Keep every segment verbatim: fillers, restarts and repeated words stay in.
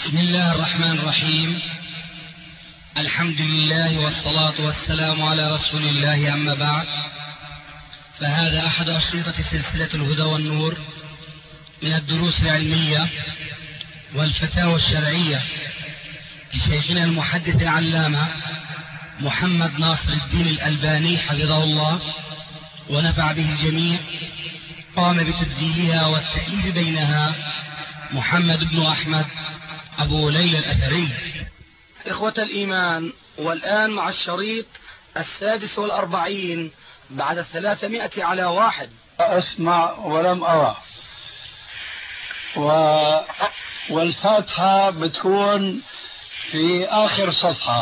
بسم الله الرحمن الرحيم. الحمد لله والصلاة والسلام على رسول الله، أما بعد، فهذا أحد أشرطة سلسلة الهدى والنور من الدروس العلمية والفتاوى الشرعية لشيخنا المحدث العلامة محمد ناصر الدين الألباني حفظه الله ونفع به الجميع. قام بتسجيلها والتأليف بينها محمد بن أحمد أبو ليلى الأثري. إخوة الإيمان، والآن مع الشريط السادس والأربعين بعد الثلاثمائة على واحد. أسمع ولم أرى، و... والفاتحة بتكون في آخر صفحة.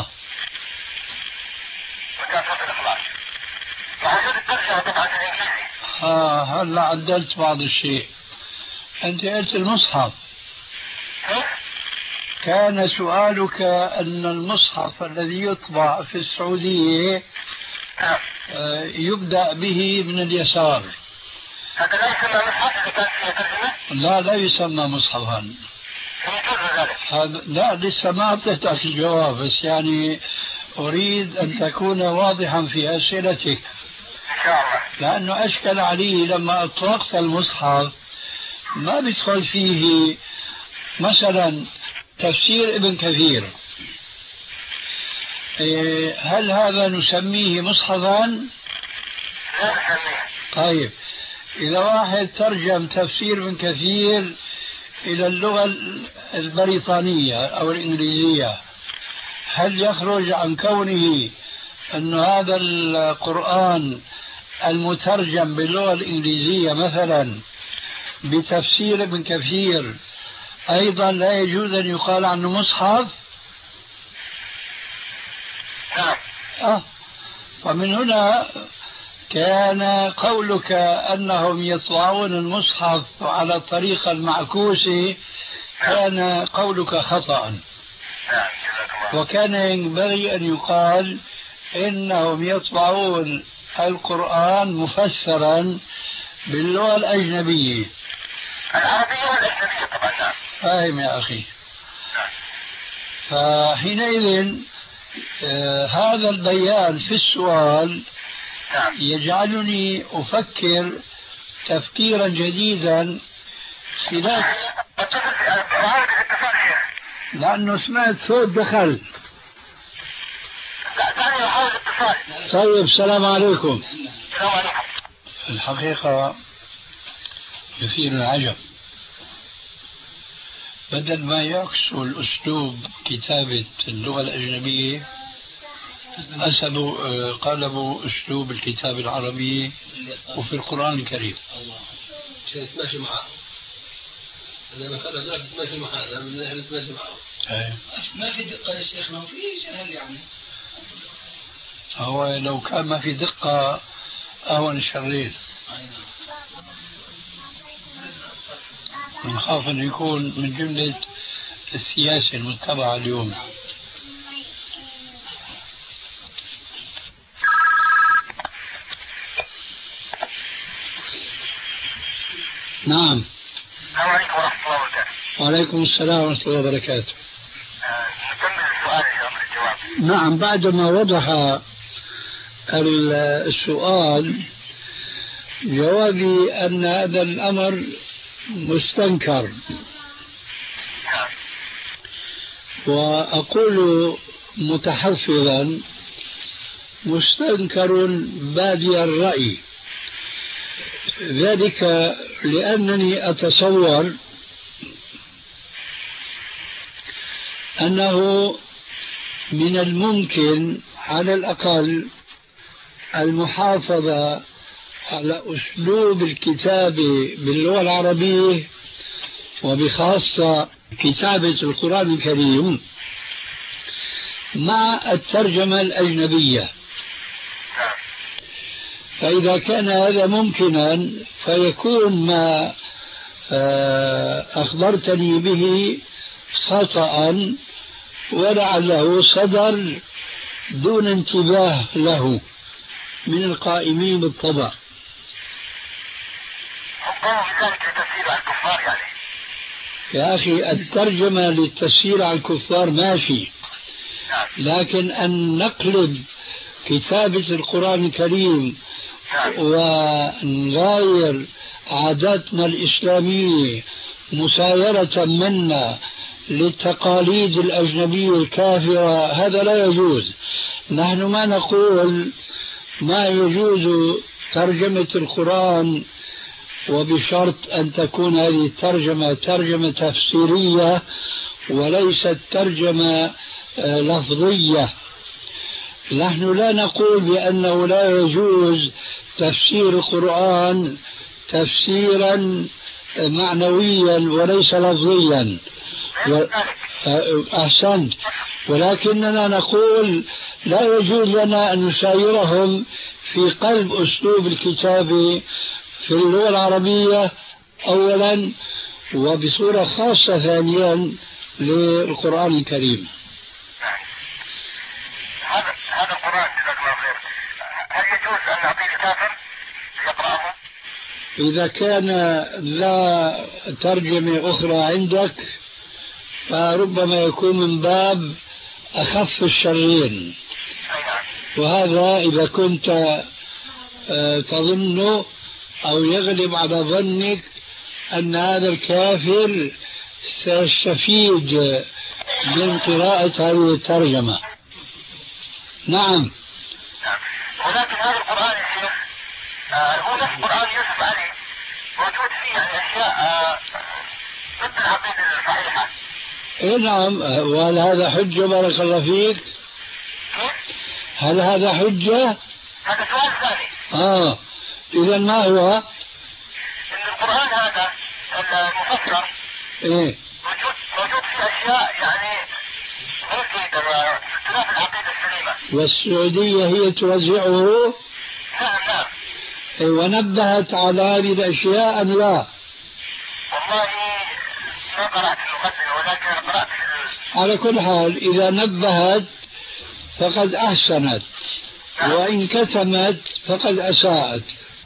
آه هلا عدلت بعض الشيء. أنت قلت المصحف، كان سؤالك أن المصحف الذي يطبع في السعودية يبدأ به من اليسار. هذا لا يسمى مصحف إذا كان فيه ترجمة؟ لا لا يسمى مصحفا. هذا لا، لسه ما أعطيتك الجواب، بس يعني أريد أن تكون واضحا في أسئلتك، إن شاء الله. لأنه أشكل علي لما أطلقت المصحف ما بيدخل فيه مثلا تفسير ابن كثير. هل هذا نسميه مصحفا؟ لا نسميه. طيب، إذا واحد ترجم تفسير ابن كثير إلى اللغة البريطانية أو الإنجليزية، هل يخرج عن كونه أن هذا القرآن المترجم باللغة الإنجليزية مثلا بتفسير ابن كثير أيضا لا يجوز أن يقال عنه مصحف؟ نعم. آه. فمن هنا كان قولك أنهم يطبعون المصحف على الطريقة المعكوسة كان قولك خطأ، وكان ينبغي أن يقال إنهم يطبعون القرآن مفسرا باللغة الأجنبية العربية والأجنبية طبعا. فاهم يا أخي؟ فحينئذ آه هذا البيان في السؤال يجعلني أفكر تفكيرا جديدا خلال، لأنه سمعت صوت دخل. طيب، السلام عليكم. السلام عليكم. الحقيقة يثير العجب، بدل ما يعكسوا الأسلوب كتابة اللغة الأجنبية أسلوا قلبوا أسلوب الكتاب العربي وفي القرآن الكريم. عشان تماشي معه. أنا مثلا لا تماشي معه، أنا من ناحية تماشي معه. ما في دقة يا شيخ، ما في سهل يعني. هو لو كان ما في دقة أهون الشرين. نخاف أن يكون من جملة السياسة المتبعة اليوم. نعم. السلام عليكم ورحمة الله وبركاته. وعليكم السلام ورحمة الله وبركاته. نكمل السؤال إن شاء الله الجواب. نعم، بعدما وضح السؤال جوابي أن هذا الأمر مستنكر، وأقول متحفظا مستنكر بادي الرأي، ذلك لأنني أتصور أنه من الممكن على الأقل المحافظة على أسلوب الكتابة باللغة العربية، وبخاصة كتابة القرآن الكريم مع الترجمة الأجنبية. فإذا كان هذا ممكنا فيكون ما أخبرتني به خطأ، ولعله صدر دون انتباه له من القائمين بالطبع. هم قاموا بذلك لتسهيل على الكفار يعني. يا أخي الترجمة للتفسير على الكفار ماشي، لكن أن نقلب كتابة القرآن الكريم ونغير عاداتنا الإسلامية مسايرة منا للتقاليد الأجنبية الكافرة، هذا لا يجوز. نحن ما نقول ما يجوز ترجمة القرآن وبشرط أن تكون هذه الترجمة ترجمة تفسيرية وليست ترجمة لفظية. نحن لا نقول بأنه لا يجوز تفسير القرآن تفسيرا معنويا وليس لفظيا، أحسنت، ولكننا نقول لا يجوز لنا أن نسايرهم في قلب أسلوب الكتابة في اللغة العربية أولا، وبصورة خاصة ثانيا للقرآن الكريم. هذا هذا القرآن جزاك الله خير، هل يجوز أن نعطيه الكافر يقرأه؟ إذا كان لا ترجمة أخرى عندك فربما يكون من باب أخف الشرين، وهذا إذا كنت تظن أو يغلب على ظنك أن هذا الكافر سيستفيد من قراءة هذه الترجمة. نعم. ولكن هذا القرآن يا شيخ هو نفس قرآن يوسف علي، موجود فيه يعني أشياء ضد العقيدة الصحيحة. إيه نعم، وهل هذا حجة بارك الله فيك؟ هل هذا حجة؟ هذا سؤال ثاني. آه إذا ما هو؟ إن القرآن هذا المفسر إيه موجود موجود فيه أشياء يعني غير جيدة واختلاف العقيدة السليمة. والسعودية هي توزعه؟ نعم نعم. إيه ونبهت على هذه الأشياء أم لا؟ والله ما قرأت المقدمة ولكن قرأت على كل حال إذا نبهت فقد أحسنت، وإن كتمت فقد أساءت.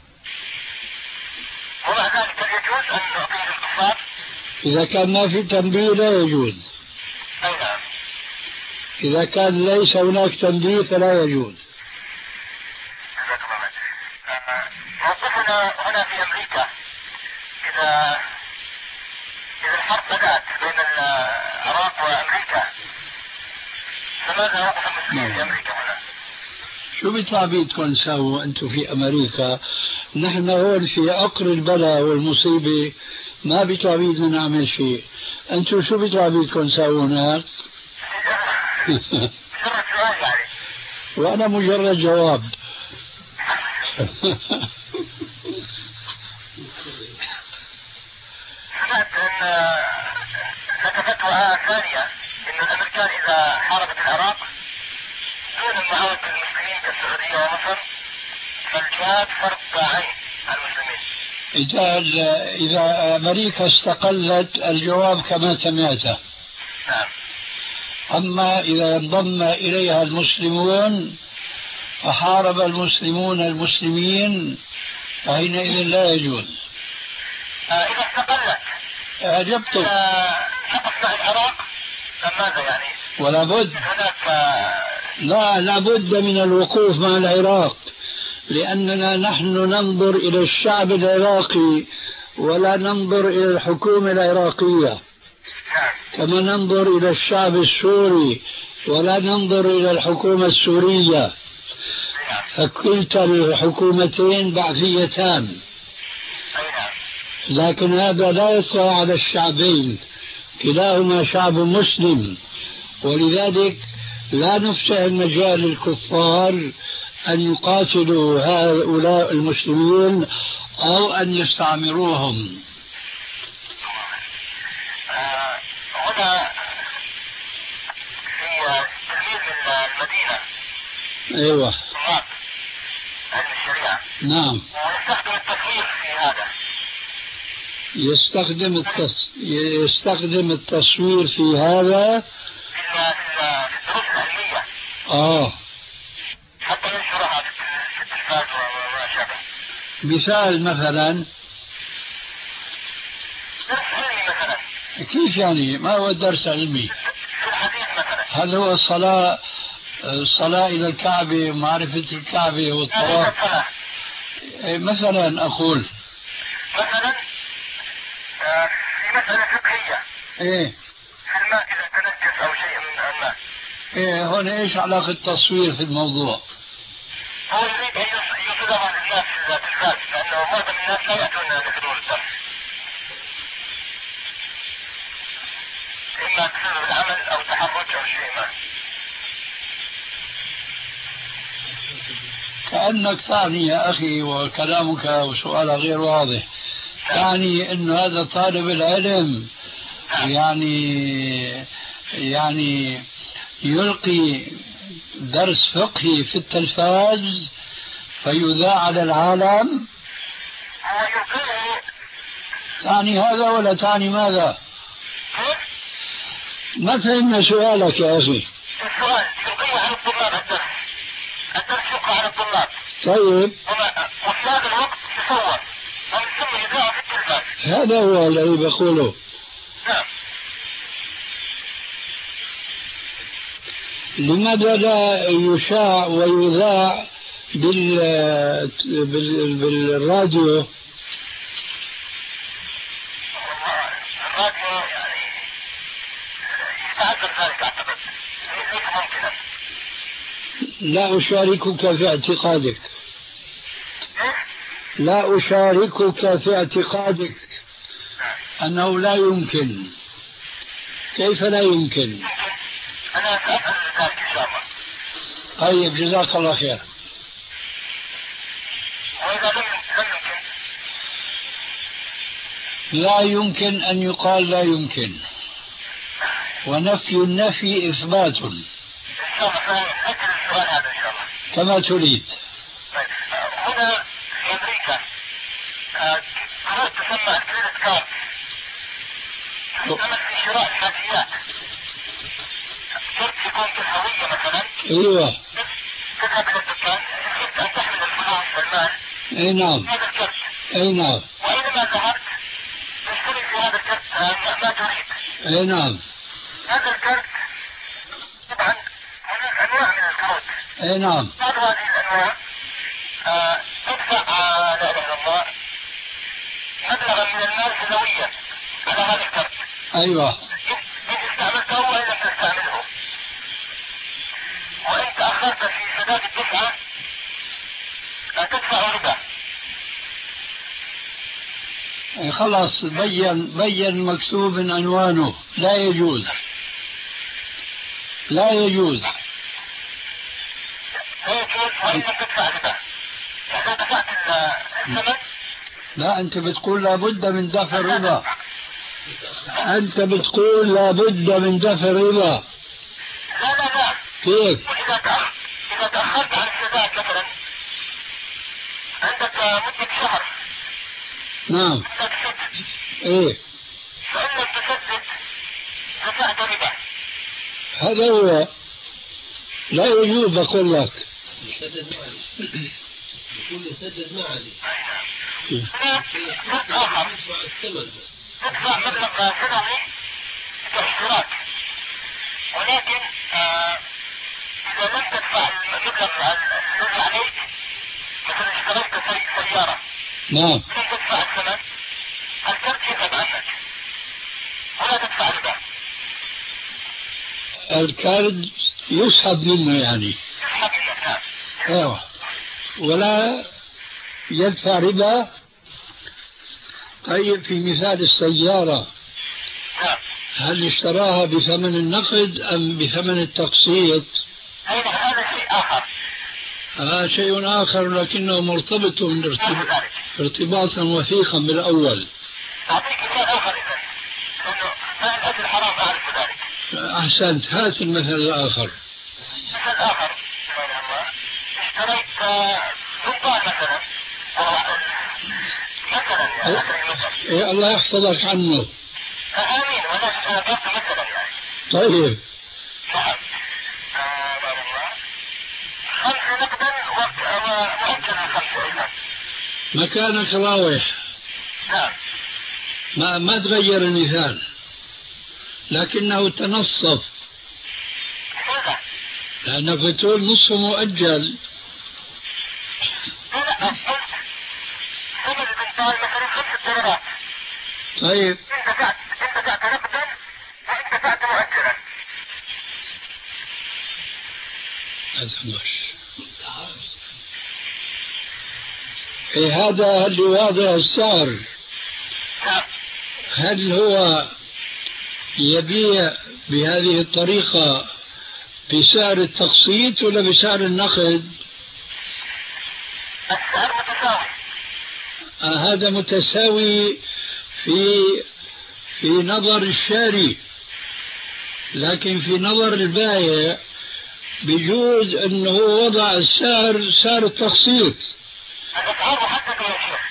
ومع ذلك هل يجوز أن نعطيه للكفار؟ إذا كان ما في تنبيه لا يجوز. أي نعم. إذا كان ليس هناك تنبيه فلا يجوز. جزاك الله خير. موقفنا هنا في أمريكا إذا إذا الحرب بدأت بين العراق وأمريكا فماذا وقف المسلمين في أمريكا هنا؟ شو بيطلع بيدكم تسووا أنتم في أمريكا؟ نحن هون في عقر البلاء والمصيبة ما بيطلع بيدنا نعمل شيء. أنتم شو بيطلع بيدكم تسووا هناك؟ مجرد سؤال يعني. وأنا مجرد جواب. سمعت أن لك فتوى ثانية أن الأمريكان إذا حاربت العراق دون المعاونة المسلمين كالسعودية ومصر فالجهاد فرض عين على المسلمين. إذا إذا أمريكا استقلت الجواب كما سمعته. نعم. أما إذا انضم إليها المسلمون فحارب المسلمون المسلمين فحينئذ لا يجوز. آه إذا استقلت أجبتك. تقف مع العراق فماذا يعني؟ ولا بد. هناك لا لابد من الوقوف مع العراق، لأننا نحن ننظر إلى الشعب العراقي ولا ننظر إلى الحكومة العراقية، كما ننظر إلى الشعب السوري ولا ننظر إلى الحكومة السورية، فكلتا الحكومتين بعثيتان، لكن هذا لا يطلع على الشعبين، كلاهما شعب مسلم، ولذلك لا نفسح المجال للكفار أن يقاتلوا هؤلاء المسلمين أو أن يستعمروهم. آه هنا في تلميذ من المدينة أيوة علم الشريعة نعم ويستخدم التصوير في هذا، يستخدم التص... يستخدم التصوير في هذا في الدروس العلمية آه حتى ينشرها في التلفاز وما شابه. مثال مثلا درس علمي مثلا كيف يعني؟ ما هو الدرس علمي؟ في الحديث مثلا. هل هو الصلاة الصلاة إلى الكعبة ومعرفة الكعبة والطواف؟ مثلا أقول مثلا في مسألة فقهية. إيه في الماء إذا تنجس أو شيء من الماء. إيه هون إيش علاقة التصوير في الموضوع؟ هو يريد أن يصدر للناس في التلفاز لأنه معظم الناس لا يأتون لحضور الدرس. إما كثير بالعمل أو تحرك أو شيء ما. كأنك تعني يا أخي وكلامك وسؤالك غير واضح، يعني أن هذا طالب العلم يعني يعني يلقي درس فقهي في التلفاز فيذاع على العالم. هو يلقيه. تعني هذا ولا تعني ماذا؟ ما فهمنا سؤالك يا أخي. السؤال يلقيه على الطلاب الدرس. الدرس يلقى على الطلاب. طيب. وفي هذا الوقت يصور ومن ثم يذاع في التلفاز. هذا هو الذي بقوله. نعم. لماذا لا يشاع ويذاع بال... بال... بالراديو؟ الراديو يعني يتعذر ذلك أعتقد ليس ممكنا. لا أشاركك في اعتقادك. لا أشاركك في اعتقادك أنه لا يمكن. كيف لا يمكن؟ أنا سأسأل ذلك إن شاء الله. طيب جزاك الله خير. وإذا لم يمكن لا يمكن أن يقال لا يمكن، ونفي النفي إثبات. إن شاء الله سأجل السؤال هذا إن شاء الله كما تريد. طيب هنا في أمريكا قناة تسمى الكريدت كارد تستعمل في شراء الحاجيات. شرط يكون كالهوية مثلا. أيوة. تذهب إلى الدكان يجب أن تحمل الفلوس والمال. أي نعم. هذا الكرت. أي نعم. وأينما ذهبت تشتري في هذا الكرت ما تريد. أي نعم. هذا الكرت طبعا هناك أنواع من الكروت. أي نعم. بعض هذه الأنواع آه تدفع آه لا إله إلا الله مبلغا من المال سنويا على هذا الكرت. أيوة. إن استعملته وإن لم تستعمله. وإن تأخرت في سداد الدفعة تدفع ربا. خلاص بين بين مكتوب عنوانه. لا يجوز. لا يجوز. لا يجوز وإن لم تدفع ربا. إذا دفعت الثمن. لا أنت بتقول لابد من دفع الربا. أنت بتقول لابد من دفع الربا. لا لا لا. كيف؟ وإذا تأخرت إذا تأخرت عن السداد مثلا عندك مدة شهر. نعم. عندك ست. إيه. فإن لم تسدد دفعت ربا. هذا هو. لا يجوز بقول لك. يسدد معي. يقول يسدد معي. هناك شرط آخر. تدفع مبلغ سنوي كاشتراك. ولكن آه إذا لم تدفع المبلغ الذي عليك مثلا اشتريت سيارة. نعم. لم تدفع الثمن الكرت يذهب عنك ولا تدفع ربا. الكارد يسحب منه يعني. يسحب منك. نعم. ايوه. ولا يدفع ربا. طيب في مثال السيارة. نعم. هل اشتراها بثمن النقد أم بثمن التقسيط؟ هذا هذا شيء آخر. هذا شيء آخر لكنه مرتبط ارتباطا وثيقا بالأول. أعطيك مثال آخر إذا لأنه ما الأجل حرام أعرف ذلك. أحسنت. هات المثل الآخر. مثل آخر سبحان الله اشتريت سلطان مثلا مثلا يعني مثلا. إيه الله يحفظك عنه. آمين. ولكن أنا ضربت مثلا يعني. طيب. نعم. سبحان الله. خمس نقدا ومؤجلا خمس أيضا. مكانك راوح. نعم. ما ما تغير المثال. لكنه تنصف. لماذا؟ لأنك بتقول نصف مؤجل. لا لا قلت ثمن البنطال مثلا خمس دولارات. طيب إن دفعت إن دفعت نقدا وإن دفعت مؤجلا. إيه هذا اللي واضح السعر. هل هو يبيع بهذه الطريقة بسعر التقسيط ولا بسعر النقد؟ السعر متساوي. آه هذا متساوي في في نظر الشاري، لكن في نظر البائع بيجوز أنه وضع السعر سعر التقسيط. الأسعار محددة يا شيخ.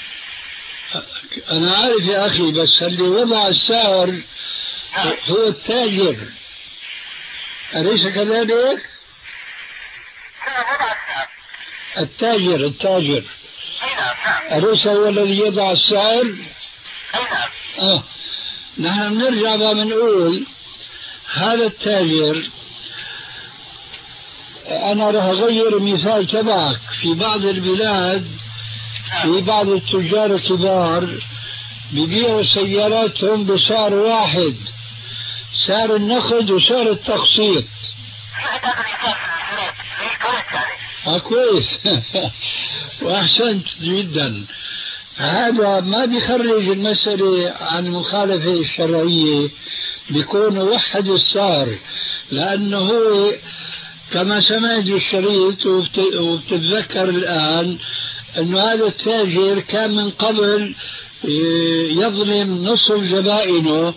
أنا عارف يا أخي، بس اللي وضع السعر هو التاجر، أليس كذلك؟ من وضع السعر؟ التاجر التاجر أي نعم نعم. أليس هو الذي يضع السعر؟ أي نعم. آه نحن بنرجع بنقول هذا التاجر. أنا راح أغير المثال تبعك. في بعض البلاد في بعض التجار الكبار بيبيعوا سياراتهم بسعر واحد، سعر النقد وسعر التقسيط. هذا المثال في الكويت يعني. آه كويس. وأحسنت جدا. هذا ما بيخرج المسألة عن المخالفة الشرعية، بيكون وحد السعر، لأنه هو كما سمعت بالشريط وبتتذكر الآن أنه هذا التاجر كان من قبل يظلم نصف زبائنه،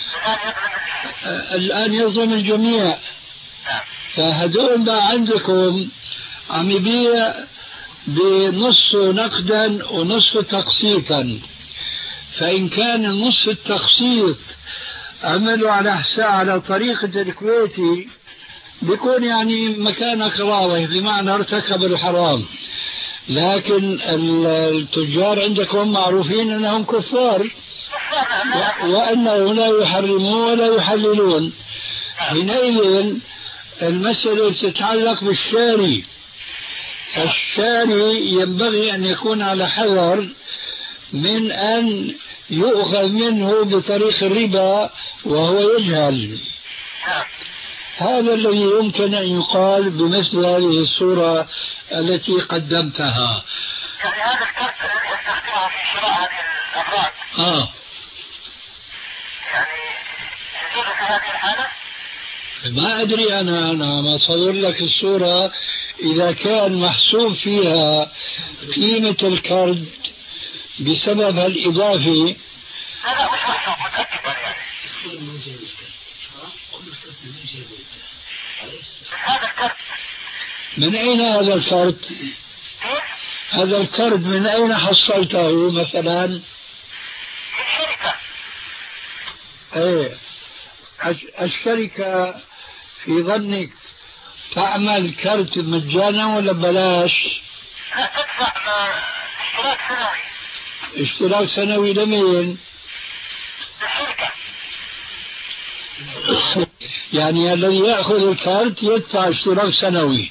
الآن يظلم الجميع. فهدول ما عندكم عم يبيع بنص نقدا ونصف تقسيطا، فإن كان النصف التقسيط عملوا على حساب على طريقة الكويتي بيكون يعني مكان قراوة، بمعنى ارتكب الحرام. لكن التجار عندكم معروفين أنهم كفار وأنه لا يحرمون ولا يحللون. حينئذ المسألة تتعلق بالشاري، فالشاري ينبغي أن يكون على حذر من أن يؤخذ منه بطريق الربا وهو يجهل. هذا الذي يمكن أن يقال بمثل هذه الصورة التي قدمتها. يعني هذا الكرت الذي يستخدمه في شراء هذه الأفراد آه يعني يجوز في هذه الحالة؟ ما أدري أنا أنا ما صور لك الصورة إذا كان محسوب فيها قيمة الكرد بسببها الإضافي. لا لا مش محسوب، متأكد يعني. هذا الكرت من أين هذا الكرد؟ هذا الكرد من أين حصلته مثلا؟ من شركة. ايه الشركة في ظنك تعمل كرت مجانا ولا ببلاش؟ لا تدفع اشتراك سنوي. اشتراك سنوي لمين؟ للشركة. يعني الذي يأخذ الكارت يدفع اشتراك سنوي.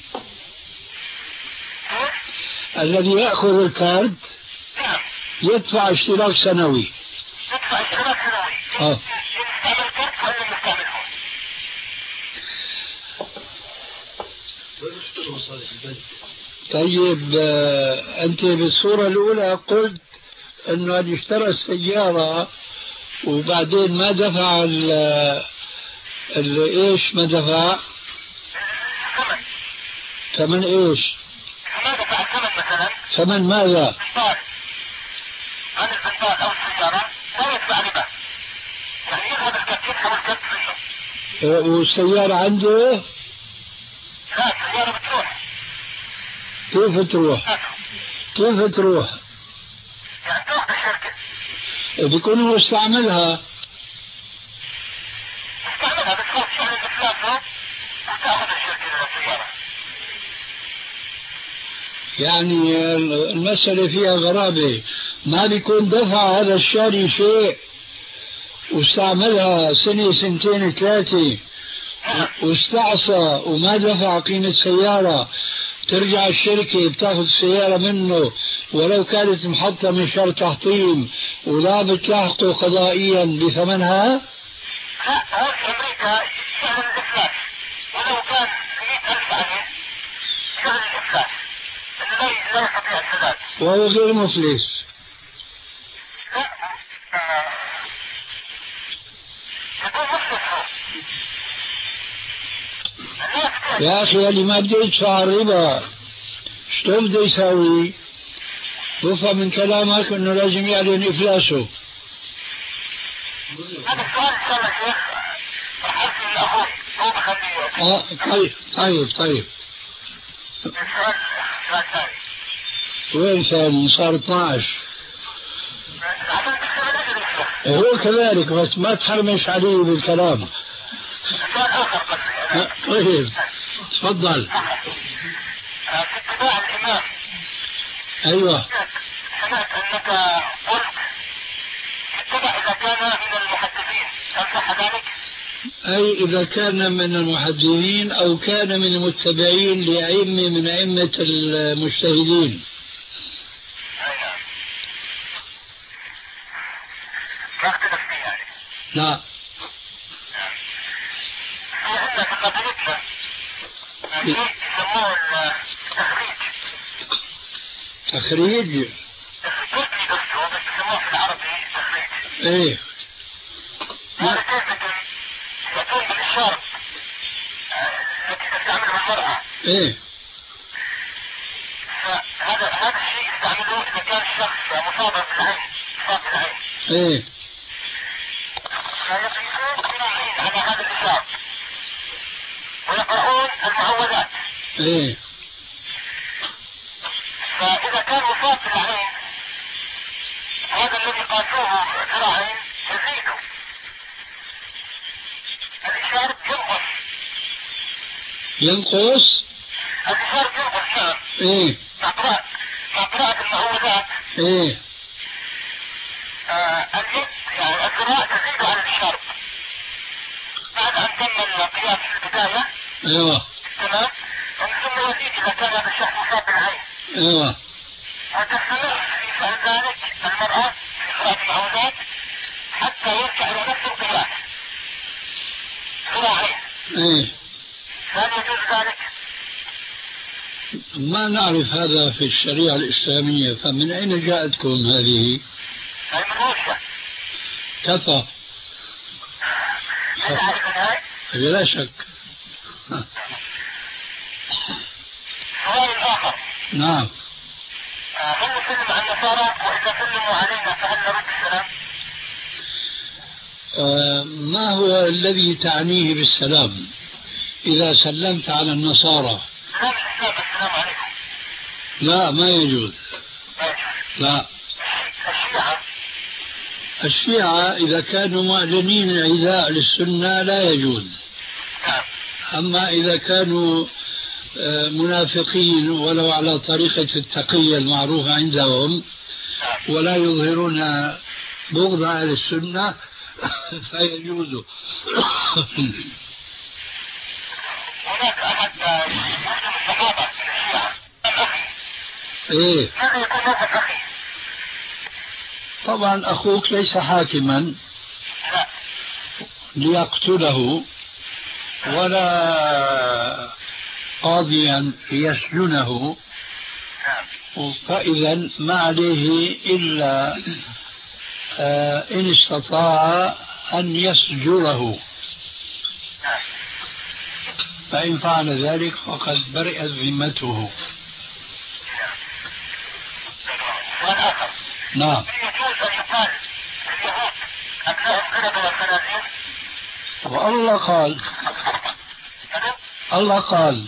الذي يأخذ الكارت يدفع اشتراك سنوي. يدفع اشتراك سنوي. اه يستعمل كارت ولا يستعمله؟ طيب آه أنت بالصورة الأولى قلت أنه اللي اشترى السيارة وبعدين ما دفع ال ال ايش ما دفع؟ ثمن. ثمن ايش؟ ما دفع ثمن مثلا. ثمن ماذا؟ بنطال. عن البنطال أو السيارة لا يدفع ربا. يعني يذهب الكرت يدفع الكرت منه. والسيارة عنده؟ لا السيارة بتروح. كيف تروح؟ كيف تروح؟ يعني تروح بالشركة. بيكون هو استعملها. استعملها بتروح شهر الإفلاسة وتأخذ الشركة للسيارة. يعني المسألة فيها غرابة، ما بيكون دفع هذا الشاري شيء واستعملها سنة سنتين ثلاثة واستعصى وما دفع قيمة السيارة، ترجع الشركة بتاخذ السيارة منه ولو كانت محطة من شر تحطيم ولا بتلاحقه قضائيا بثمنها؟ لا، هون في أمريكا سهل الإفلاس، ولو كان مئة ألف عليه سهل الإفلاس، إنه لا يستطيع السداد وهو غير مفلس. لا، يكون مفلس هو. يا أخي اللي ما بده يدفع الربا شلون بده يساوي؟ بفهم من كلامك أنه لازم يعلن إفلاسه. هذا السؤال إن شاء الله شيخ راح أرسل لأخوي هو بخليه. آه طيب طيب طيب. السؤال سؤال ثاني. وين ثاني؟ صار اثنعش. عشان تكتب الأجر يا شيخ. هو كذلك بس ما تحرمش عليه بالكلام. سؤال آخر قصدي. طيب تفضل. في اتباع الإمام. أيوة. سمعت أنك قلت اتبع إذا كان من المحدثين، هل صح ذلك؟ أي إذا كان من المحدثين أو كان من المتبعين لأئمة من أئمة المجتهدين. أي نعم. لا اختلف فيه يعني. لا. في عندنا في قبيلتنا شيء يسموه التخريج. تخريج؟ التركي بس هو بس يسموه في العربي تخريج. ايه. هذا كيف يكون بالإشارة التي تستعملها المرأة. ايه. فهذا هذا الشيء يستعملوه إذا كان الشخص مصاب بالعين، مصاب بالعين. ايه. فيقيسون بناء على هذا الإشارة ويقرؤون المعوذات. ايه. فإذا كان مصاب بالعين هذا الذي قاسوه ذراعين يزيده الإشارة ينقص. ينقص؟ الإشارة ينقص نعم. ايه. مع قراءة مع قراءة المعوذات. ايه. آه اليد يعني الذراع تزيد على الإشارة بعد أن تم القياس في البداية. ايوه. تمام. ثم يزيد إذا كان هذا الشخص مصاب بالعين. ايوه. وتستمر في فعل ذلك المرأة في قراءة المعوذات حتى يرجع إلى نفس القياس ذراعين. ايه. هل يجوز ذلك؟ ما نعرف هذا في الشريعة الإسلامية، فمن أين جاءتكم هذه؟ هي من روسيا. كفى. هل تعرف هاي؟ بلا شك. سؤال آخر. نعم. هل نسلم على النصارى وإذا سلموا علينا فهل نرد السلام؟ آه ما هو الذي تعنيه بالسلام إذا سلمت على النصارى؟ سلام الإسلام السلام عليكم. لا ما يجوز. لا يجوز. لا. الشيعة الشيعة إذا كانوا معلنين عداء للسنة لا يجوز. نعم. أما إذا كانوا منافقين ولو على طريقة التقية المعروفة عندهم ولا يظهرون بغض أهل السنة فيجوز. هناك أحد مسلم الصحابة من الشيعة الأخي. إيه. ماذا يكون موقف أخي؟ طبعا أخوك ليس حاكما لا. ليقتله ولا قاضيا ليسجنه، فإذا ما عليه إلا آه إن استطاع أن يسجره، فإن فعل ذلك فقد برئت ذمته. والآخر. نعم. يجوز أن يقال اليهود أبناء القردة والخنازير؟ والله قال. الله قال.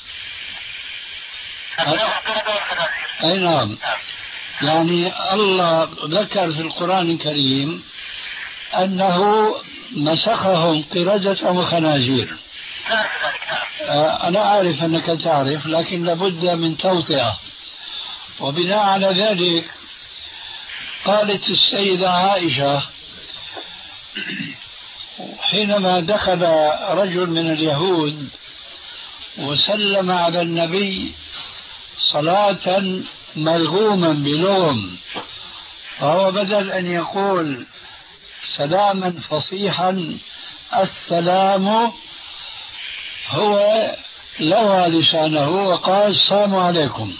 أبناء القردة والخنازير. أي نعم. يعني الله ذكر في القرآن الكريم أنه مسخهم قردة وخنازير. تعرف ذلك؟ نعم. أنا أعرف أنك تعرف، لكن لابد من توطئة. وبناء على ذلك قالت السيدة عائشة حينما دخل رجل من اليهود وسلم على النبي صلاة ملغوما بلغم، فهو بدل أن يقول سلاما فصيحا السلام، هو لوى لسانه وقال السلام عليكم.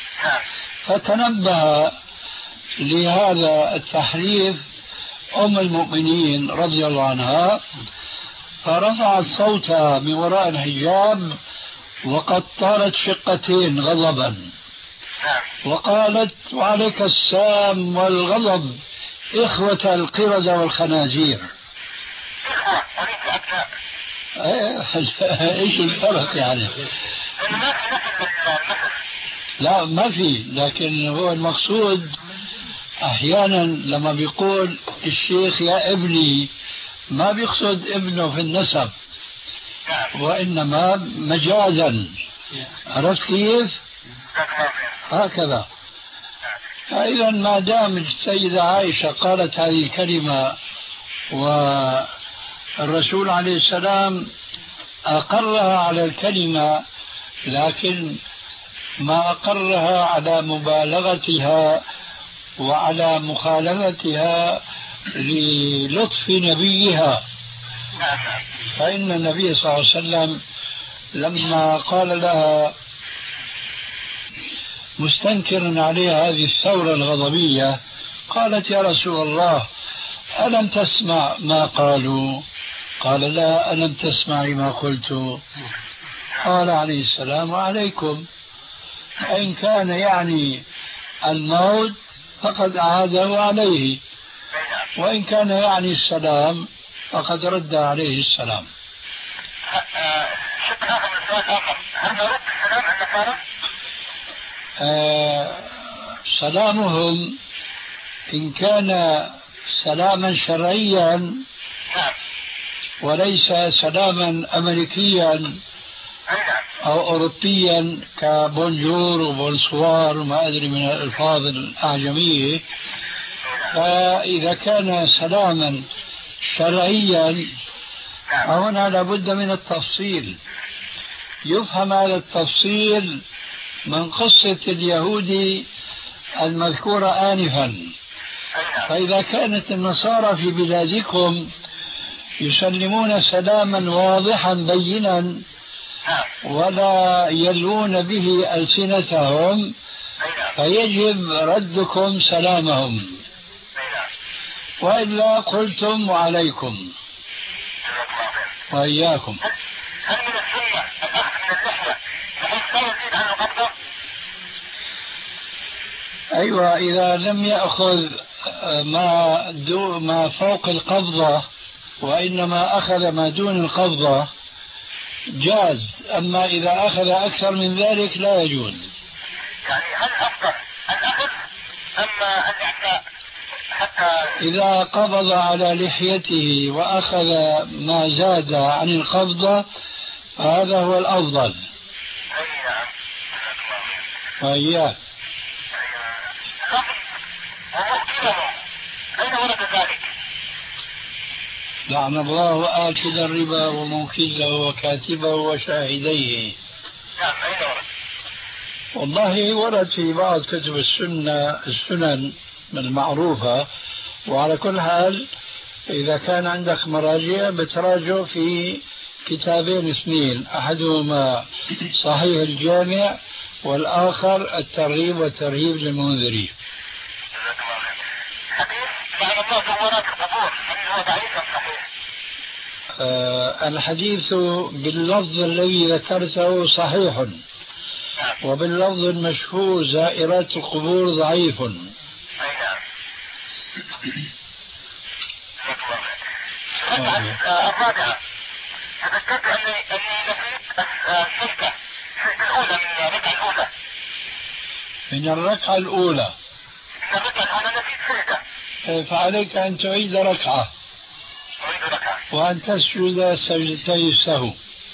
فتنبه لهذا التحريف أم المؤمنين رضي الله عنها، فرفعت صوتها من وراء الحجاب وقد طارت شقتين غضبا، وقالت وعليك السام والغضب إخوة القردة والخنازير. ايش الفرق يعني؟ لا ما في، لكن هو المقصود احيانا لما بيقول الشيخ يا ابني ما بيقصد ابنه في النسب، وانما مجازا. عرفت كيف؟ هكذا. فاذا ما دام السيدة عائشة قالت هذه الكلمة والرسول عليه السلام أقرها على الكلمة، لكن ما أقرها على مبالغتها وعلى مخالفتها للطف نبيها، فإن النبي صلى الله عليه وسلم لما قال لها مستنكرا عليها هذه الثورة الغضبية قالت يا رسول الله ألم تسمع ما قالوا؟ قال لا ألم تسمعي ما قلت؟ قال عليه السلام وعليكم، إن كان يعني الموت فقد أعاده عليه، وإن كان يعني السلام فقد رد عليه السلام. هل نرد السلام النصارى؟ آه سلامهم إن كان سلاما شرعيا وليس سلاما أمريكيا أو أوروبيا كبونجور وبونسوار وما أدري من الألفاظ الأعجمية، فإذا كان سلاما شرعيا فهنا لابد من التفصيل. يفهم هذا التفصيل من قصة اليهودي المذكورة آنفا. فإذا كانت النصارى في بلادكم يسلمون سلاما واضحا بينا ولا يلون به ألسنتهم، فيجب ردكم سلامهم، وإلا قلتم وعليكم وإياكم. هل من السنة الأخذ من اللحية بحيث لا يزيد عن القبضة؟ أيوة، إذا لم يأخذ ما, دو ما فوق القبضة وإنما أخذ ما دون القبضة جاز، أما إذا أخذ أكثر من ذلك لا يجوز. يعني هل أفضل الأخذ أما الإعفاء؟ حتى إذا قبض على لحيته وأخذ ما زاد عن القبضة فهذا هو الأفضل. أي نعم. وإياه. وموكلهم أين ورد ذلك؟ لعن الله آكل الربا وموكله وكاتبه وشاهديه. نعم، أين ورد؟ والله ورد في بعض كتب السنة السنن المعروفة، وعلى كل حال إذا كان عندك مراجع بتراجع في كتابين اثنين، أحدهما صحيح الجامع والآخر الترغيب والترهيب للمنذري. حديث لعن الله زوارات القبور، هل هو ضعيف أم صحيح؟ آه الحديث باللفظ الذي ذكرته صحيح، وباللفظ المشهور زائرات القبور ضعيف. الرابعة، تذكرت أني أني نسيت السجدة الأولى من الركعة الأولى. من الركعة الأولى. من الركعة الأولى نسيت سجدة. فعليك أن تعيد ركعة. أريد ركعة. وأن تسجد سجدتي السهو.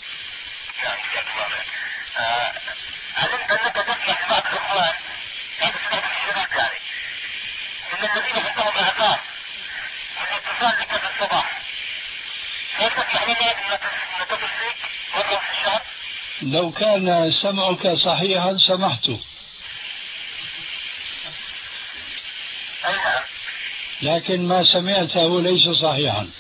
علمت أنك تسمح بعض الإخوان هذا سمعت الشباب يعني من الذين عندهم أعذار والاتصال لك في الصباح هل تسمح لنا أن نتصل فيك مرة في الشهر؟ لو كان سمعك صحيحا سمحت. أي نعم. لكن ما سمعته ليس صحيحا.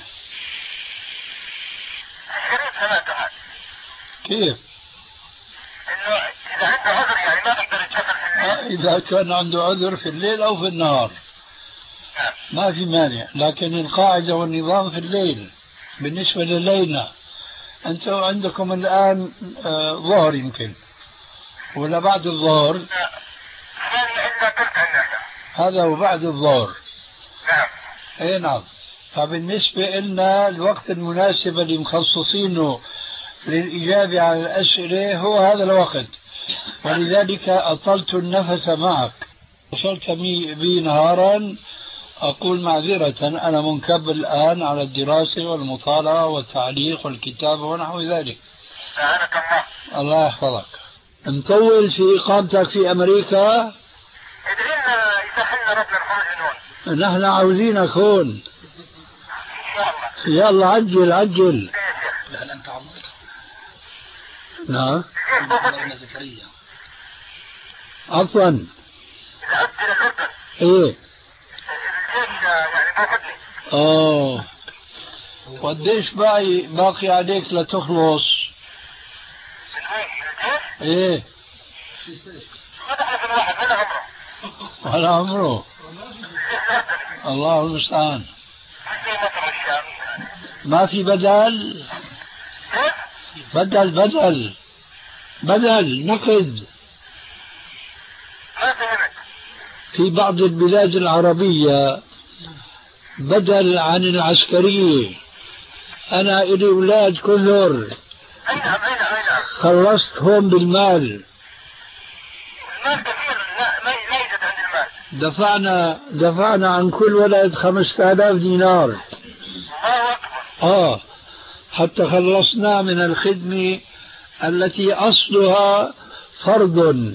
الشريط سمعته هذا. كيف؟ إنه إذا عنده عذر يعني ما بيقدر يتصل في الليل. إذا كان عنده عذر في الليل أو في النهار ما في مانع، لكن القاعدة والنظام في الليل. بالنسبة لليلنا أنتم عندكم الآن آه ظهر يمكن ولا بعد الظهر؟ ثمانية إلا تلت عندنا. هذا وبعد الظهر. نعم. اي نعم. فبالنسبة لنا الوقت المناسب اللي مخصصينه للإجابة على الأسئلة هو هذا الوقت، ولذلك أطلت النفس معك. وصلت بي نهارا أقول معذرة أنا منكب الآن على الدراسة والمطالعة والتعليق والكتابة ونحو ذلك. سبحانك الله. الله يحفظك. مطول في إقامتك في أمريكا؟ ادعي لنا إذا حلنا ربنا الخروج من هون. نحن عاوزينك هون. إن شاء الله. يلا عجل عجل. لا أنت عمر. نعم. عمر زكريا. عفوا. إذا عدت إلى الأردن. إيه. الجيش يعني باخذني. آه. قديش باقي باقي عليك لتخلص؟ من وين؟ من الجيش؟ إيه. ما دخل في الواحد ولا عمره. ولا عمره. الله المستعان. زي مصر الشام. ما في بدل؟ كيف؟ بدل بدل بدل نقد. ما فهمت. في بعض البلاد العربية بدل عن العسكرية. أنا إلي أولاد كثر. أي نعم أي نعم أي نعم. خلصتهم بالمال. المال كثير. لا ما لا يوجد عندي المال. دفعنا دفعنا عن كل ولد خمسة آلاف دينار. الله أكبر. آه حتى خلصنا من الخدمة التي أصلها فرض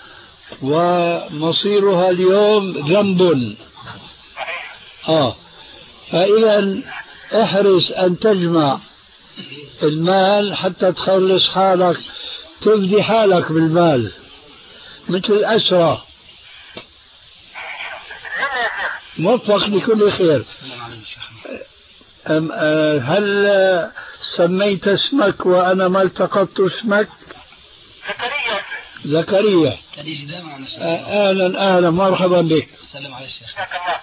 ومصيرها اليوم ذنب. آه فإذا احرص أن تجمع المال حتى تخلص حالك، تفدي حالك بالمال مثل الأسرة. موفق لكل خير. أم أه هل سميت اسمك وأنا ما التقطت اسمك؟ زكريا. زكريا. أهلا أهلا مرحبا بك. سلم على الشيخ.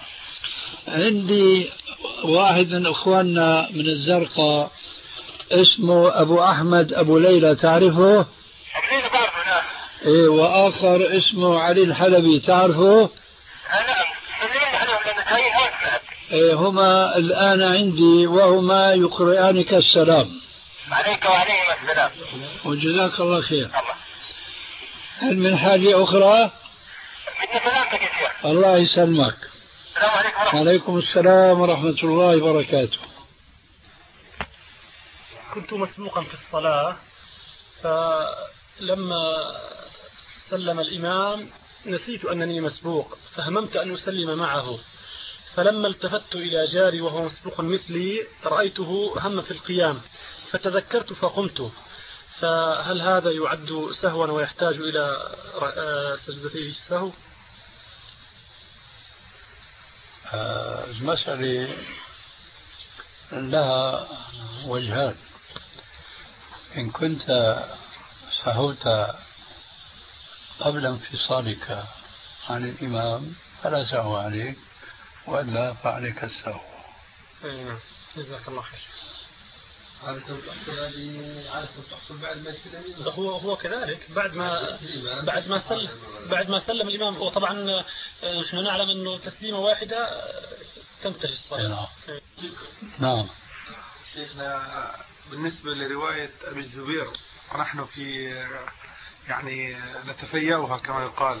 عندي واحد من أخواننا من الزرقاء اسمه أبو أحمد أبو ليلى، تعرفه؟ أبو ليلى بعرفه. نعم. إيه وآخر اسمه علي الحلبي، تعرفه؟ نعم. سلمني عليهم لأن جايين هون سمعت. إيه هما الآن عندي وهما يقرئانك السلام. عليك وعليهم السلام. وجزاك الله خير. الله. هل من حاجة أخرى؟ بدي سلامتك يا شيخ. الله يسلمك. السلام عليكم ورحمة الله. وعليكم السلام ورحمة الله وبركاته. كنت مسبوقا في الصلاة، فلما سلم الإمام نسيت أنني مسبوق، فهممت أن أسلم معه، فلما التفت إلى جاري وهو مسبوق مثلي رأيته هم في القيام فتذكرت فقمت، فهل هذا يعد سهوا ويحتاج إلى سجدتي السهو؟ المسألة لها وجهان. إن كنت سهوت قبل انفصالك عن الإمام فلا سهو عليك، وإلا فعليك السهو. جزاك الله خير. عادة تحصل بعد ما يسلم. هو هو كذلك بعد ما بعد ما سلم بعد ما سلم الإمام، وطبعا نحن نعلم أنه تسليمة واحدة تنتهي الصلاة. نعم. نعم. شيخنا بالنسبة لرواية أبي الزبير نحن في يعني نتفيأها كما يقال.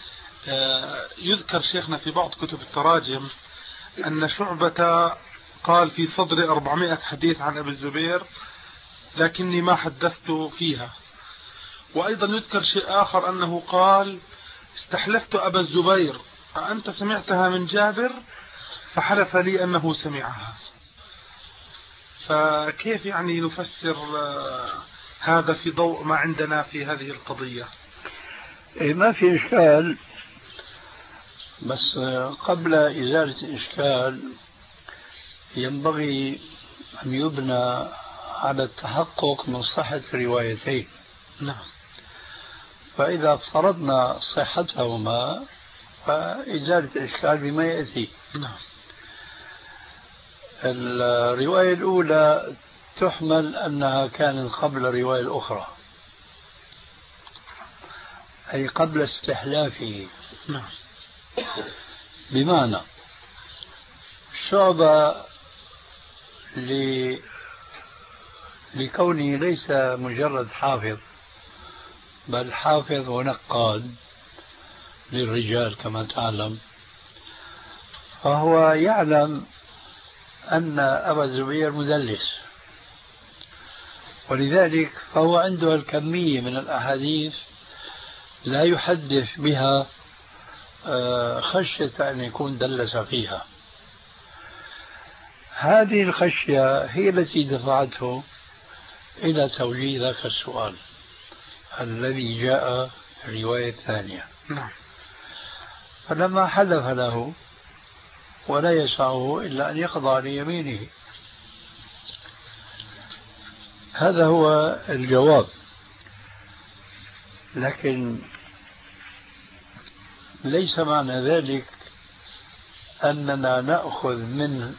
يذكر شيخنا في بعض كتب التراجم أن شعبة قال في صدر أربعمائة حديث عن أبي الزبير لكني ما حدثت فيها. وأيضا يذكر شيء آخر أنه قال استحلفت أبا الزبير أنت سمعتها من جابر، فحلف لي أنه سمعها. فكيف يعني نفسر هذا في ضوء ما عندنا في هذه القضية؟ إيه ما في إشكال، بس قبل إزالة الإشكال ينبغي أن يبنى على التحقق من صحة الروايتين. نعم. فإذا افترضنا صحتهما فإزالة الإشكال بما يأتي. نعم. الرواية الأولى تحمل أنها كانت قبل الرواية الأخرى، أي قبل استحلافه. نعم. بمعنى شعبة لكونه ليس مجرد حافظ بل حافظ ونقاد للرجال كما تعلم، فهو يعلم أن أبا الزبير مدلس، ولذلك فهو عنده الكمية من الأحاديث لا يحدث بها خشية أن يكون دلس فيها. هذه الخشية هي التي دفعته إلى توجيه ذاك السؤال الذي جاء في الرواية الثانية. نعم. فلما حلف له ولا يسعه إلا أن يخضع ليمينه، هذا هو الجواب. لكن ليس معنى ذلك أننا نأخذ من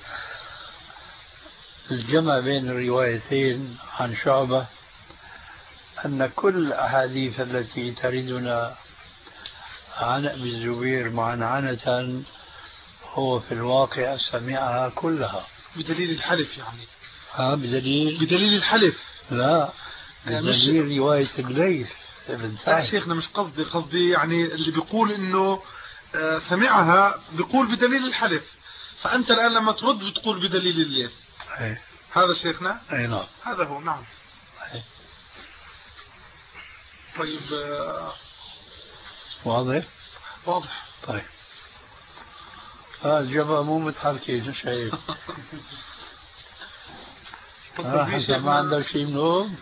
الجمع بين الروايتين عن شعبة أن كل الأحاديث التي تردنا عن أبي الزبير معنعنة هو في الواقع سمعها كلها بدليل الحلف. يعني ها بدليل بدليل الحلف. لا بدليل مش... رواية الليث ابن سعد. شيخنا مش قصدي قصدي يعني اللي بيقول إنه سمعها بيقول بدليل الحلف، فأنت الآن لما ترد بتقول بدليل الليث. أيه. هذا شيخنا. أي نعم. هذا هو. نعم. أيه. طيب واضح. واضح. طيب الجبهة مو متحركة شايف. آه حتى ما عندك شيء منهم.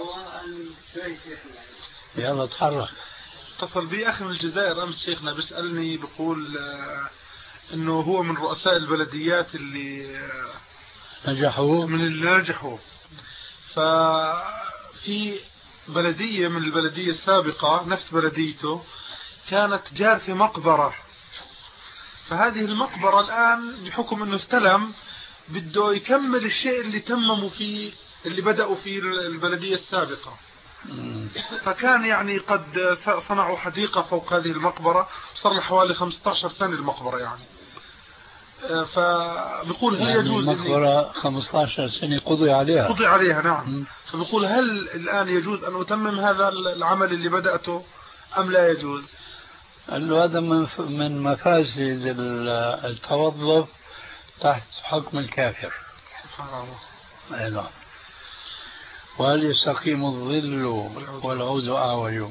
يلا تحرك. اتصل بي أخي من الجزائر أمس شيخنا بيسألني بيقول آه إنه هو من رؤساء البلديات اللي آه نجحوا من اللي نجحوا. ففي بلدية من البلدية السابقة نفس بلديته كانت جارة مقبرة، فهذه المقبرة الآن بحكم أنه استلم بده يكمل الشيء اللي تمموا فيه اللي بدأوا فيه البلدية السابقة. فكان يعني قد صنعوا حديقة فوق هذه المقبرة، صار له حوالي خمسة عشر سنة المقبرة يعني. فبيقول هل يعني يجوز المقبرة خمسة عشر سنة قضي عليها قضي عليها نعم. فبيقول هل الآن يجوز أن أتمم هذا العمل اللي بدأته أم لا يجوز؟ قال له هذا من مفاسد التوظف تحت حكم الكافر. سبحان الله. أي نعم. وهل يستقيم الظل والعود أعوج.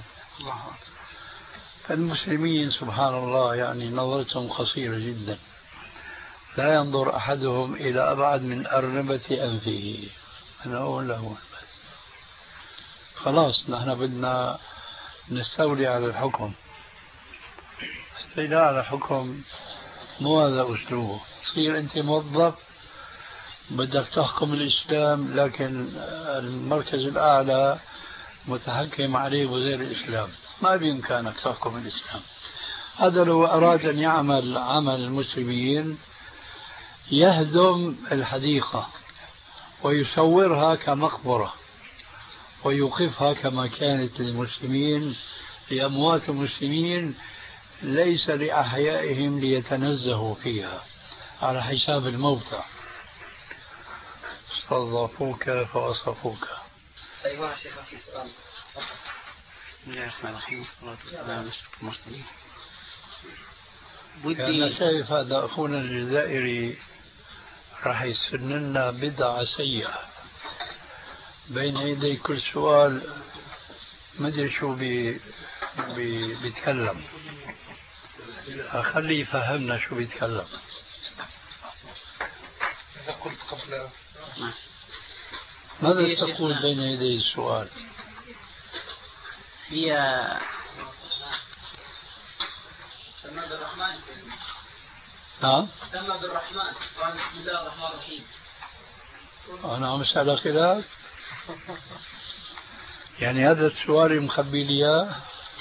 المسلمين سبحان الله يعني نظرتهم قصيرة جدا، لا ينظر أحدهم إلى أبعد من أرنبة أنفه. أنا أقول له بس خلاص نحن بدنا نستولي على الحكم. استيلاء على الحكم مو هذا أسلوبه. تصير أنت موظف بدك تحكم الإسلام، لكن المركز الأعلى متحكم عليه وزير الإسلام، ما بإمكانك تحكم الإسلام. هذا لو أراد أن يعمل عمل المسلمين يهدم الحديقة ويصورها كمقبرة ويوقفها كما كانت للمسلمين لأموات المسلمين ليس لأحيائهم ليتنزهوا فيها على حساب الموتى. استضافوك فوصفوك. أيوة شيخ في سؤال. بسم الله الرحمن الرحيم والصلاة والسلام على أشرف المرسلين. أنا شايف هذا أخونا الجزائري راح يسن لنا بدعة سيئة بين يدي كل سؤال ما ادري شو بي بي بيتكلم. خليه يفهمنا شو بيتكلم. إذا قلت قبل ماذا تقول بين يدي السؤال؟ هي سمى بالرحمن. ها؟ سمى بالرحمن. قال بسم الله الرحمن الرحيم. أنا عم أسأل خلاف؟ يعني هذا السؤال مخبي لي إياه؟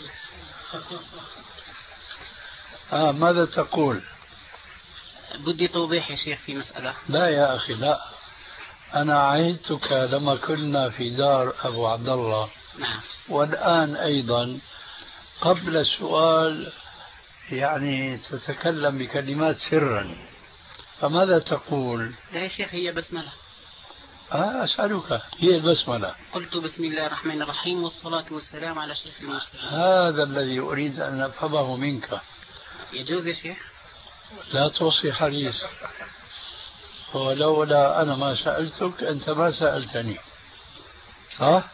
آه ماذا تقول؟ بدي توضيح يا شيخ في مسألة. لا يا أخي لا، أنا عهدتك لما كنا في دار أبو عبد الله. نعم. والآن أيضا قبل السؤال يعني تتكلم بكلمات سرا، فماذا تقول؟ لا يا شيخ هي بسملة. آه أسألك، هي البسملة. قلت بسم الله الرحمن الرحيم والصلاة والسلام على أشرف المرسلين. هذا الذي أريد أن أفهمه منك. يجوز يا شيخ؟ لا توصي حديث، ولولا أنا ما سألتك أنت ما سألتني، صح؟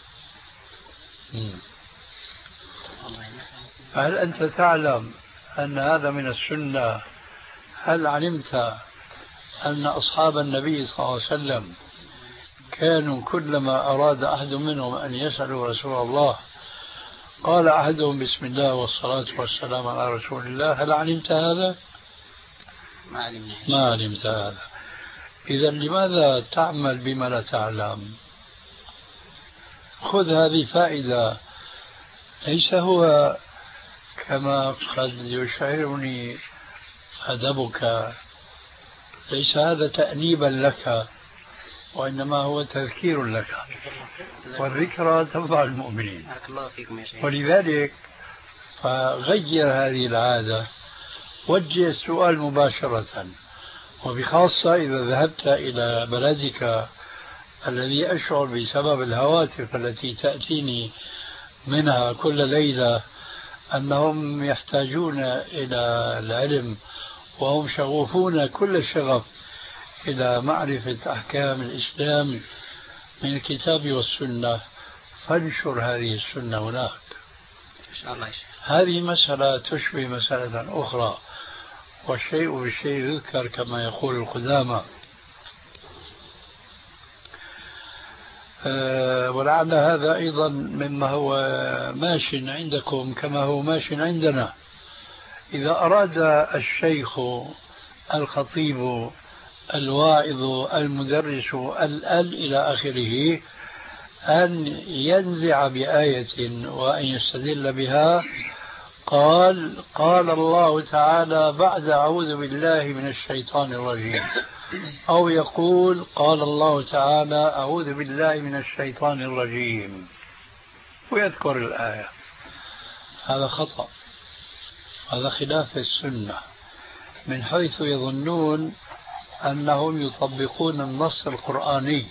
هل أنت تعلم أن هذا من السنة؟ هل علمت أن أصحاب النبي صلى الله عليه وسلم كانوا كلما أراد أحد منهم أن يسألوا رسول الله قال أحدهم بسم الله والصلاة والسلام على رسول الله؟ هل علمت هذا؟ ما علمنا. ما علمت هذا. إذا لماذا تعمل بما لا تعلم؟ خذ هذه فائدة. ليس هو كما قد يشعرني أدبك، ليس هذا تأنيبا لك، وإنما هو تذكير لك، والذكرى تنفع المؤمنين. بارك الله فيكم يا شيخ. ولذلك فغير هذه العادة، وجه السؤال مباشرة، وبخاصة إذا ذهبت إلى بلدك الذي أشعر بسبب الهواتف التي تأتيني منها كل ليلة أنهم يحتاجون إلى العلم، وهم شغوفون كل الشغف إلى معرفة أحكام الإسلام من الكتاب والسنة، فانشر هذه السنة هناك إن شاء الله. هذه مسألة تشبه مسألة أخرى، والشيء بالشيء يذكر كما يقول القدامى. أه ولعل هذا أيضا مما هو ماش عندكم كما هو ماش عندنا. إذا أراد الشيخ الخطيب الواعظ المدرس الأل إلى آخره أن ينزع بآية وأن يستدل بها، قال قال الله تعالى بعد أعوذ بالله من الشيطان الرجيم، أو يقول قال الله تعالى أعوذ بالله من الشيطان الرجيم ويذكر الآية. هذا خطأ، هذا خلاف السنة، من حيث يظنون أنهم يطبقون النص القرآني.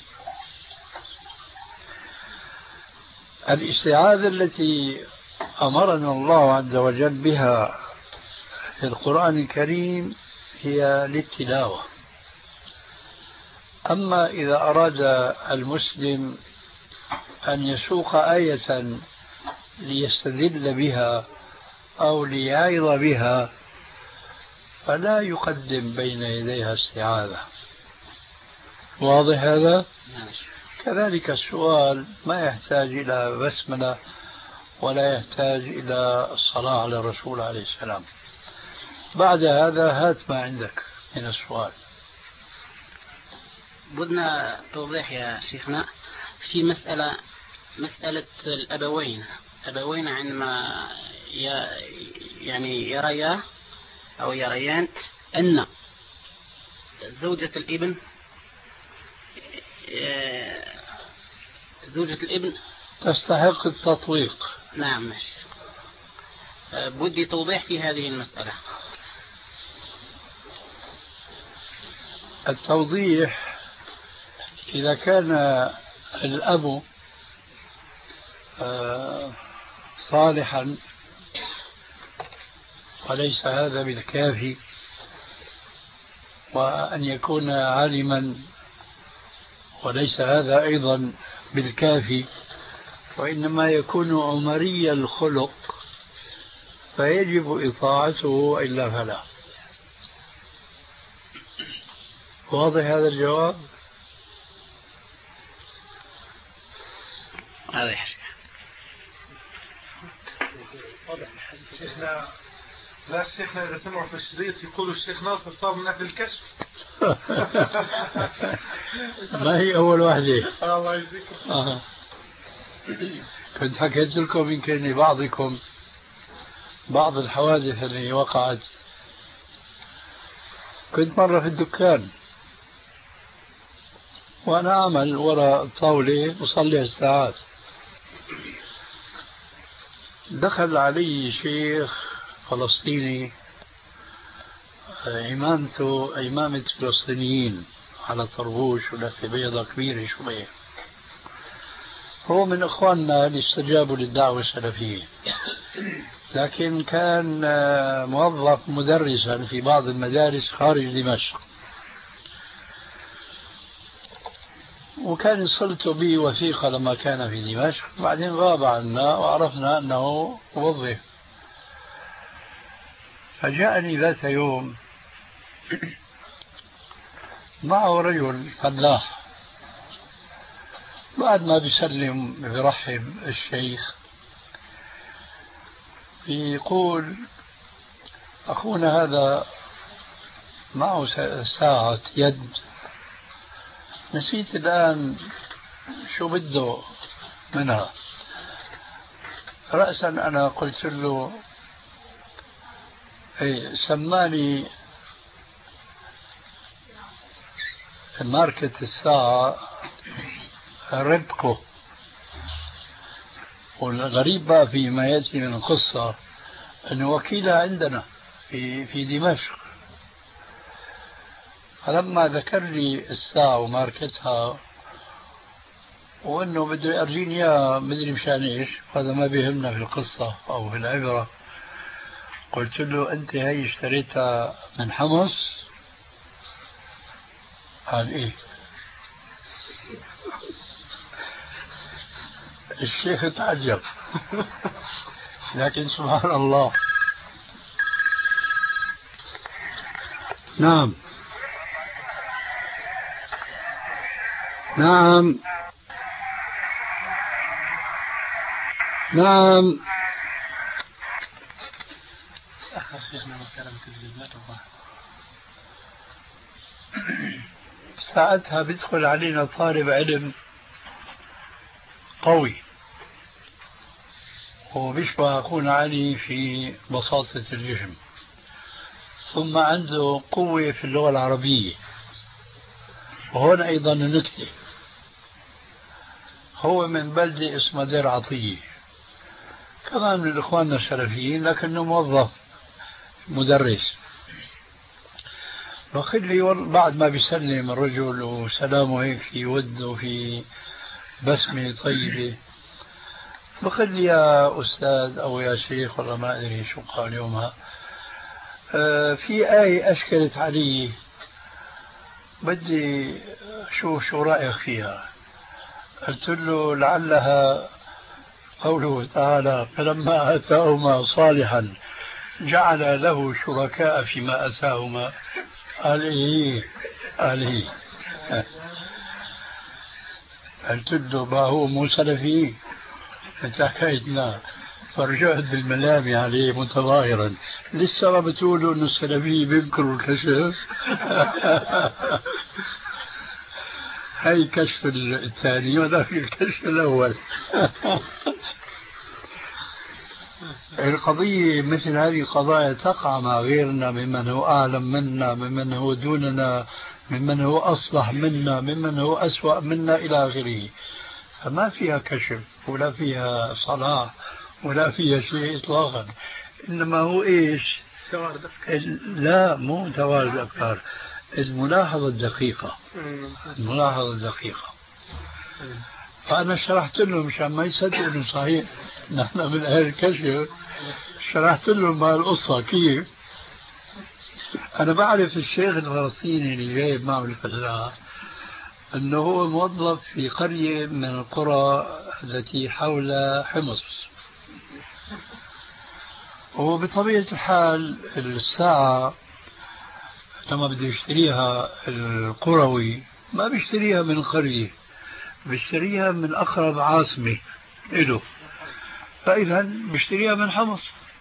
الاستعاذة التي أمرنا الله عز وجل بها في القرآن الكريم هي للتلاوة. أما إذا أراد المسلم أن يسوق آية ليستدل بها أو ليعظ بها فلا يقدم بين يديها استعاذة. واضح هذا؟ كذلك السؤال ما يحتاج إلى بسملة ولا يحتاج إلى الصلاة على الرسول عليه السلام. بعد هذا هات ما عندك من السؤال. بدنا توضيح يا شيخنا في مسألة مسألة الأبوين أبوين عندما يعني يريا أو يريان أن زوجة الابن زوجة الابن تستحق التطويق. نعم ماشي. بدي توضيح في هذه المسألة. التوضيح إذا كان الأب صالحا وليس هذا بالكافي، وأن يكون عالما وليس هذا أيضا بالكافي، وإنما يكون عمري الخلق فيجب إطاعته إلا فلا. واضح هذا الجواب؟ هذا شيخنا لا الشيخنا إذا سمعوا في الشريط يقولوا الشيخ ناصر صار من أهل الكشف. ما هي أول واحدة. الله يجزيك. آه. كنت حكيت لكم يمكن لبعضكم بعض الحوادث اللي وقعت. كنت مرة في الدكان وأنا أعمل وراء طاولة وصلي الساعات. دخل علي شيخ فلسطيني إمامته إمامة فلسطينيين على طربوش ولفة بيضة كبيرة شوية. هو من إخواننا اللي استجابوا للدعوة السلفية، لكن كان موظف مدرسا في بعض المدارس خارج دمشق، وكان صلته به وثيقة لما كان في دمشق، بعدين غاب عنا وعرفنا أنه موظف. فجاءني ذات يوم معه رجل فلاح، بعد ما بيسلم بيرحب الشيخ بيقول أخونا هذا معه ساعة يد، نسيت الآن شو بده منها. رأسا أنا قلت له ايه سماني ماركة الساعة ريبكو، والغريب بقى فيما يأتي من القصة أنه وكيلها عندنا في في دمشق. فلما ذكر لي الساعة وماركتها وأنه بده يرجيني إياها مدري مشان إيش، هذا ما بيهمنا في القصة أو في العبرة، قلت له أنت هاي اشتريتها من حمص؟ قال إيه. الشيخ تعجب. لكن سبحان الله. نعم نعم نعم. أخر شيخنا مكرم تجزيزات الله. ساعتها بيدخل علينا طالب علم قوي وبيشبه أخونا علي في بساطة الجسم، ثم عنده قوة في اللغة العربية. وهنا أيضا نكتة، هو من بلدة اسمها دير عطية، كمان من إخواننا السلفيين، لكنه موظف مدرس. بقول لي بعد ما بيسلم الرجل وسلامه هيك في ود وفي بسمة طيبة، بقول لي يا أستاذ أو يا شيخ والله ما أدري شو قال يومها، آه في آية أشكلت علي بدي شوف شو رأيك فيها. قلت له لعلها قوله تعالى فلما آتاهما صالحا جعل له شركاء فيما آتاهما. قال إيه قال إيه. قلت له ما هو مو سلفي؟ انت حكيتنا فرجعت بالملامي عليه متظاهرا، لسه ما بتقولوا انه السلفي بينكروا الكشف. هاي الكشف الثاني وذاك الكشف الاول. القضية مثل هذه القضايا تقع مع غيرنا ممن هو أعلم منا، ممن هو دوننا، ممن هو أصلح منا، ممن هو أسوأ منا إلى آخره. فما فيها كشف ولا فيها صلاح ولا فيها شيء إطلاقا، إنما هو إيش؟ توارد أفكار. لا مو توارد أفكار، الملاحظة الدقيقة. الملاحظة الدقيقة. فأنا شرحت لهم مشان ما يصدقوا إنه صحيح نحن من أهل الكشف. شرحت لهم هالقصة كيف. أنا بعرف الشيخ الفلسطيني اللي جايب معه الفلاح أنه هو موظف في قرية من القرى التي حول حمص، وبطبيعة الحال الساعة لما بده يشتريها القروي ما بيشتريها من القرية، بيشتريها من أقرب عاصمة إله، فإذا بشتريها من حمص.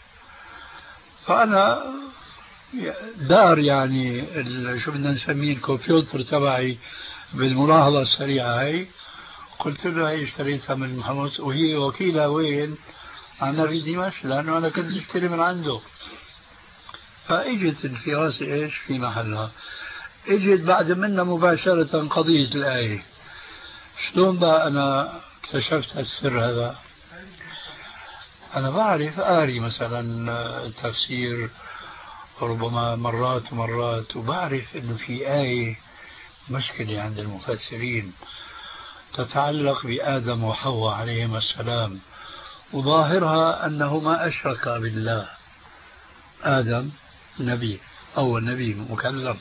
فأنا دار يعني شو بدنا نسميه الكمبيوتر تبعي بالملاحظة السريعة هي، قلت له هي اشتريتها من حمص وهي وكيلة وين؟ أنا في دمشق، لأنه أنا كنت اشتري من عنده. فإجت الفراسة إيش في محلها. إجت بعد منا مباشرة قضية الآية. شلون بقى أنا اكتشفت السر هذا؟ أنا بعرف آري مثلا تفسير ربما مرات ومرات، وبعرف إنه في آية مشكلة عند المفسرين تتعلق بآدم وحواء عليهما السلام، وظاهرها أنهما أشركا بالله. آدم نبي، أول نبي مكلم.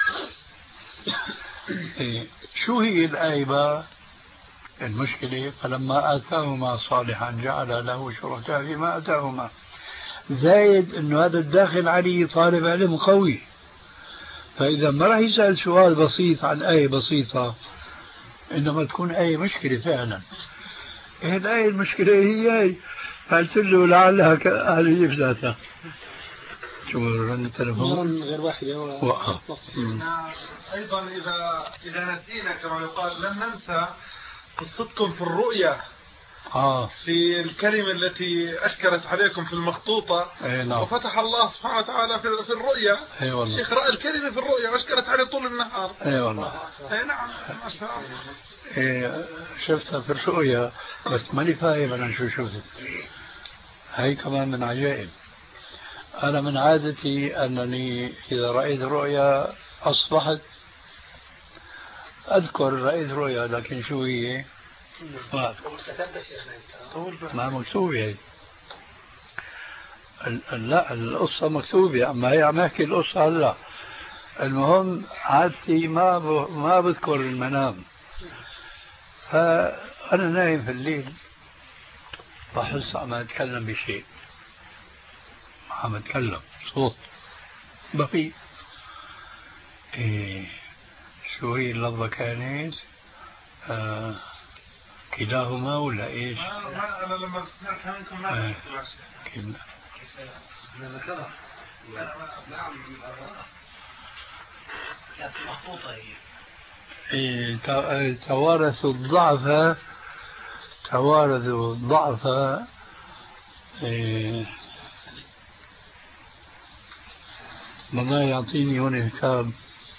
إيه شو هي الآية بقى؟ المشكلة فلما آتاهما صالحا جعل له شركاء فيما آتاهما. زايد أنه هذا الداخل عليه طالب علم قوي، فإذا ما راح يسأل سؤال بسيط عن آية بسيطة، إنما تكون آية مشكلة فعلا. إيه الآية المشكلة هي هي، قلت له لعلها كأهلية بذاتها. شو رن التلفون؟ غير واحدة وقع. أيضا إذا إذا نسينا كما يقال لن ننسى قصتكم في الرؤيا. آه. في الكلمة التي أشكرت عليكم في المخطوطة. أي نعم. وفتح الله سبحانه وتعالى في في الرؤيا. أي والله. الشيخ رأى الكلمة في الرؤيا وأشكرت عليه طول النهار. أي والله. أي نعم ما شاء الله. إيه شفتها في الرؤيا بس ماني فاهم أنا شو شفت. هاي كمان من عجائب. أنا من عادتي أنني إذا رأيت رؤيا أصبحت أذكر رأيت رؤيا، لكن شو هي ما أذكر. ما مكتوبة هي. لا القصة مكتوبة، أما هي عم أحكي القصة هلا. المهم عادتي ما ب... ما بذكر المنام. فأنا نايم في الليل بحس عم أتكلم بشيء، عم أتكلم صوت بفيق. إيه شو هي اللفظة كانت؟ آه كلاهما ولا إيش؟ ما أنا لما سمعتها منكم ما آه كلا. إيه توارثوا الضعف توارثوا الضعف إيه ما يعطيني هون كتاب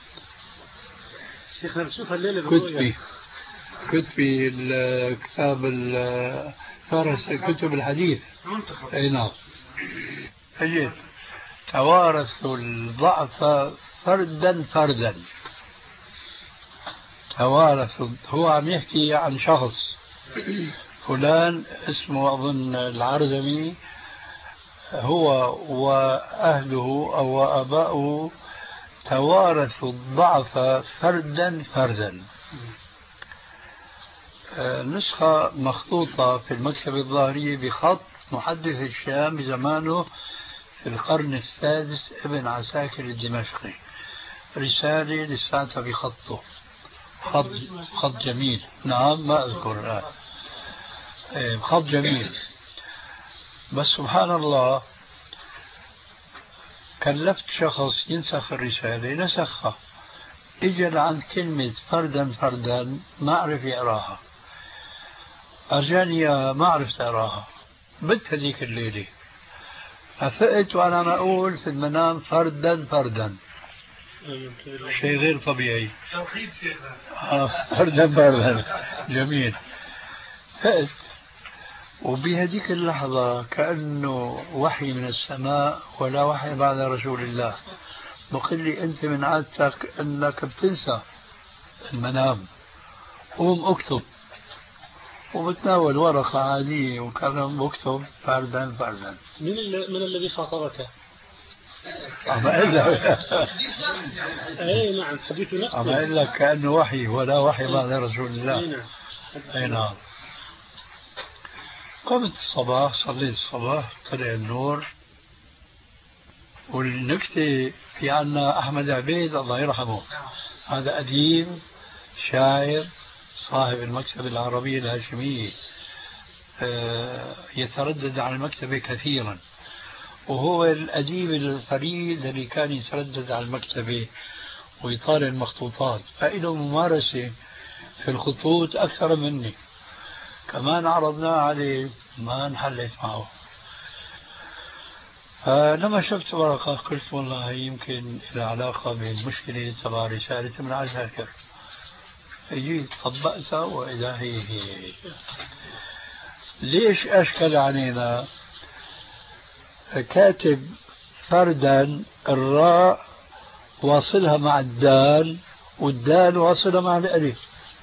شيخنا بشوف الليلة كتبي كتبي الكتاب فارس كتب الحديث اي نعم. اجيت توارثوا الضعف فردا فردا. توارثوا، هو عم يحكي عن شخص فلان اسمه أظن العرزمي، هو وأهله أو أباؤه توارثوا الضعف فردا فردا. نسخة مخطوطة في المكتبة الظاهرية بخط محدث الشام بزمانه في القرن السادس ابن عساكر الدمشقي، رسالة لساتها بخطه، خط خط جميل. نعم ما أذكر الآن. خط جميل. بس سبحان الله كلفت شخص ينسخ الرسالة نسخها، اجى عند كلمة فردا فردا ما أعرف يقراها، أرجاني ما عرفت أقراها، بت هذيك الليلة ففقت وأنا ما أقول في المنام فردا فردا، شيء غير طبيعي. توحيد شيخنا. آه فردا فردا جميل. فقت وبهذيك اللحظة كأنه وحي من السماء ولا وحي بعد رسول الله، بقول لي أنت من عادتك أنك بتنسى المنام، قوم اكتب. وبتناول ورقة عادية وكان بكتب فردا فردا. من, من الذي خاطبك؟ أما إلا أي نعم حديث نفسه. أما إلا كأنه وحي ولا وحي بعد رسول الله. أي نعم. قمت الصباح صليت الصباح طلع النور. والنكتة في عنا أحمد عبيد الله يرحمه، هذا أديب شاعر صاحب المكتبة العربية الهاشمية، يتردد على المكتبة كثيرا، وهو الأديب الفريد اللي كان يتردد على المكتبة ويطالع المخطوطات، فإله ممارسة في الخطوط أكثر مني. كمان عرضناه عليه ما انحلت معه، فلما شفت ورقة قلت والله يمكن لها علاقة بالمشكلة تبع رسالة ابن عساكر، جيت طبقتها وإذا هي هي. ليش أشكل علينا؟ كاتب فردا الراء واصلها مع الدال والدال واصلها مع الألف.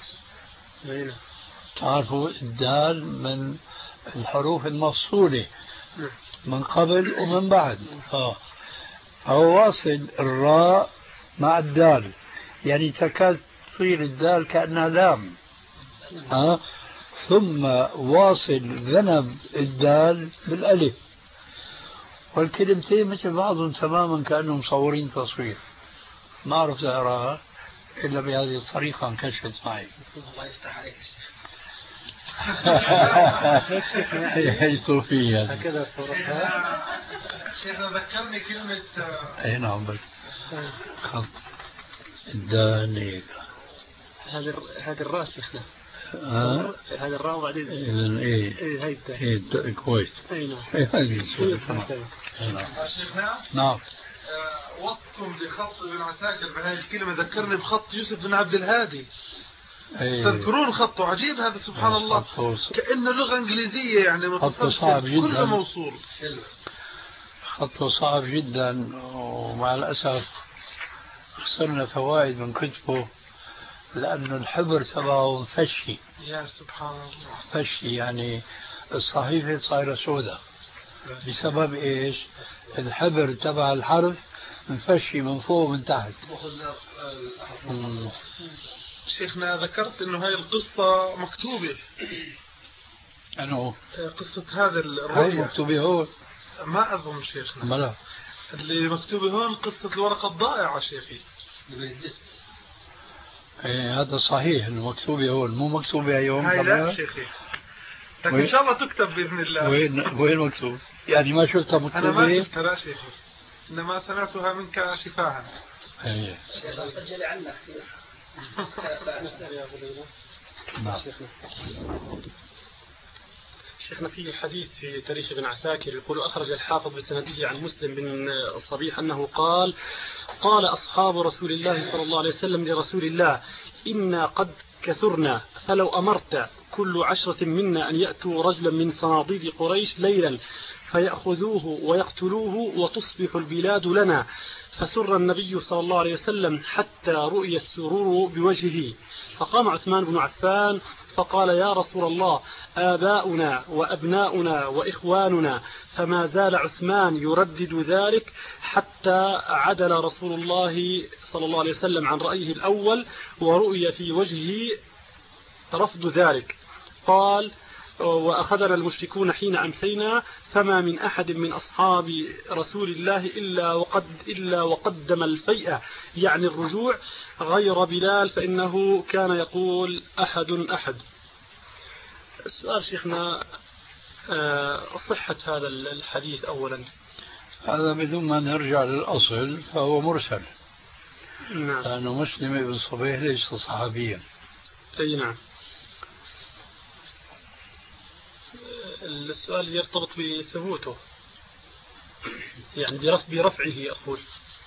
تعرفوا الدال من الحروف المفصولة من قبل ومن بعد، آه. فهو واصل الراء مع الدال، يعني تكاد تصير الدال كأنها لام، آه. ثم واصل ذنب الدال بالألف، والكلمتين مثل بعضهم تماما كأنهم مصورين تصوير. ما عرفت أقراها إلا بهذه الطريقة انكشفت معي. الله يفتح عليك الشيخ. هي صوفية هكذا صورتها. شيخنا ذكرني كلمة اي نعم بس خط الدانيك. هذا هذا الراس شيخنا. ها هذا الراء وبعدين اذا ايه ايه هاي ايه كويس. اي نعم. ايه هذه شيخنا. نعم. وصفكم لخط ابن عساكر بهذه الكلمة ذكرني بخط يوسف بن عبد الهادي. أيه. تذكرون خطه عجيب هذا سبحان أيه. الله، كأنه لغة إنجليزية يعني متصل كله موصول. خطه صعب جدا، ومع الأسف خسرنا فوائد من كتبه لأنه الحبر تبعه فشي. يا سبحان الله. فشي يعني الصحيفة صايرة سوداء بسبب إيش؟ الحبر تبع الحرف مفشي من فوق ومن تحت. شيخنا ذكرت انه هاي القصة مكتوبة. أنه قصة هذا الرؤيا هاي مكتوبة هون؟ ما أظن شيخنا. ملا اللي مكتوبة هون قصة الورقة الضائعة شيخي. ايه هذا صحيح المكتوبة هون، مو مكتوبة يوم هاي لا شيخي، لكن إن شاء الله تكتب بإذن الله. وين وين مكتوب؟ يعني ما شفتها مكتوبة؟ أنا ما شفتها لا شيخي، إنما سمعتها منك شفاها. ايه سجل عنك. نعم. شيخنا في حديث في تاريخ ابن عساكر يقول أخرج الحافظ بسنده عن مسلم بن الصبيح أنه قال قال أصحاب رسول الله صلى الله عليه وسلم لرسول الله إنا قد كثرنا فلو أمرت كل عشرة منا أن يأتوا رجلا من صناديد قريش ليلا فيأخذوه ويقتلوه وتصبح البلاد لنا. فسر النبي صلى الله عليه وسلم حتى رؤي السرور بوجهه، فقام عثمان بن عفان فقال يا رسول الله آباؤنا وأبناؤنا وإخواننا، فما زال عثمان يردد ذلك حتى عدل رسول الله صلى الله عليه وسلم عن رأيه الأول ورؤي في وجهه رفض ذلك. قال وأخذنا المشركون حين أمسينا فما من أحد من أصحاب رسول الله إلا وقد إلا وقدم الفيئة يعني الرجوع غير بلال فإنه كان يقول أحد أحد. السؤال شيخنا صحة هذا الحديث أولا. هذا بدون ما نرجع للأصل فهو مرسل. نعم. لأنه مسلم بن صبيح ليس صحابيا. أي نعم. السؤال يرتبط بثبوته يعني برفع برفعه أقول،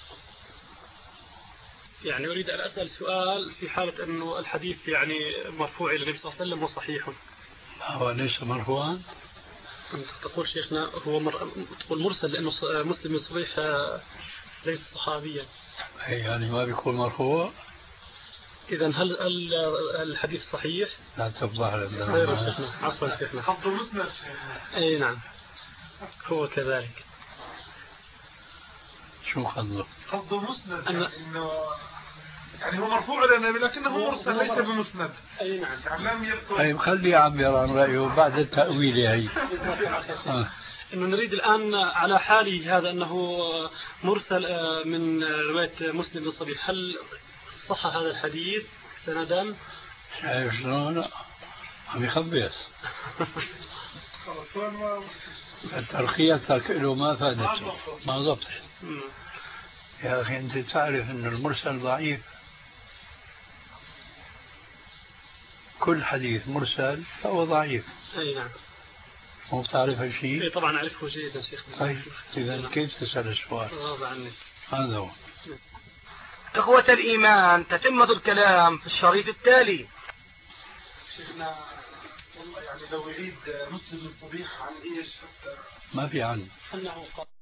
يعني أريد أن أسأل سؤال في حالة أنه الحديث يعني مرفوع إلى النبي صلى الله عليه وسلم وصحيح. هو ليس مرفوعا؟ أنت تقول شيخنا هو مر... تقول مرسل لأنه مسلم صريح ليس صحابيا. يعني ما بيكون مرفوع؟ إذا هل الحديث صحيح؟ لا تفضح لنا. خير شيخنا. عفوا شيخنا. خط مسند. أي نعم هو كذلك. شو خطه؟ خط مسند أنا... يعني إنه يعني هو مرفوع إلى النبي لكنه مرسل ليس بمسند. أي نعم. يعني لم يذكر. طيب خليه يعبر عن رأيه بعد التأويل هي. آه. إنه نريد الآن على حاله هذا أنه مرسل من رواية مسلم بن صبيح، هل صح هذا الحديث سندا؟ شايف شلون؟ عم يخبص. ترقيتك له ما فادته ما ضبط. يا أخي أنت تعرف أن المرسل ضعيف. كل حديث مرسل فهو ضعيف. أي نعم. مو بتعرف هالشيء؟ اي طبعا أعرفه جيدا شيخ. طيب إذا كيف تسأل السؤال؟ غصب عني. هذا هو. إخوة الإيمان، تتمة الكلام في الشريط التالي. شيخنا والله يعني لو يريد مسلم الصبيح عن ايش؟ ما في عنه. أنه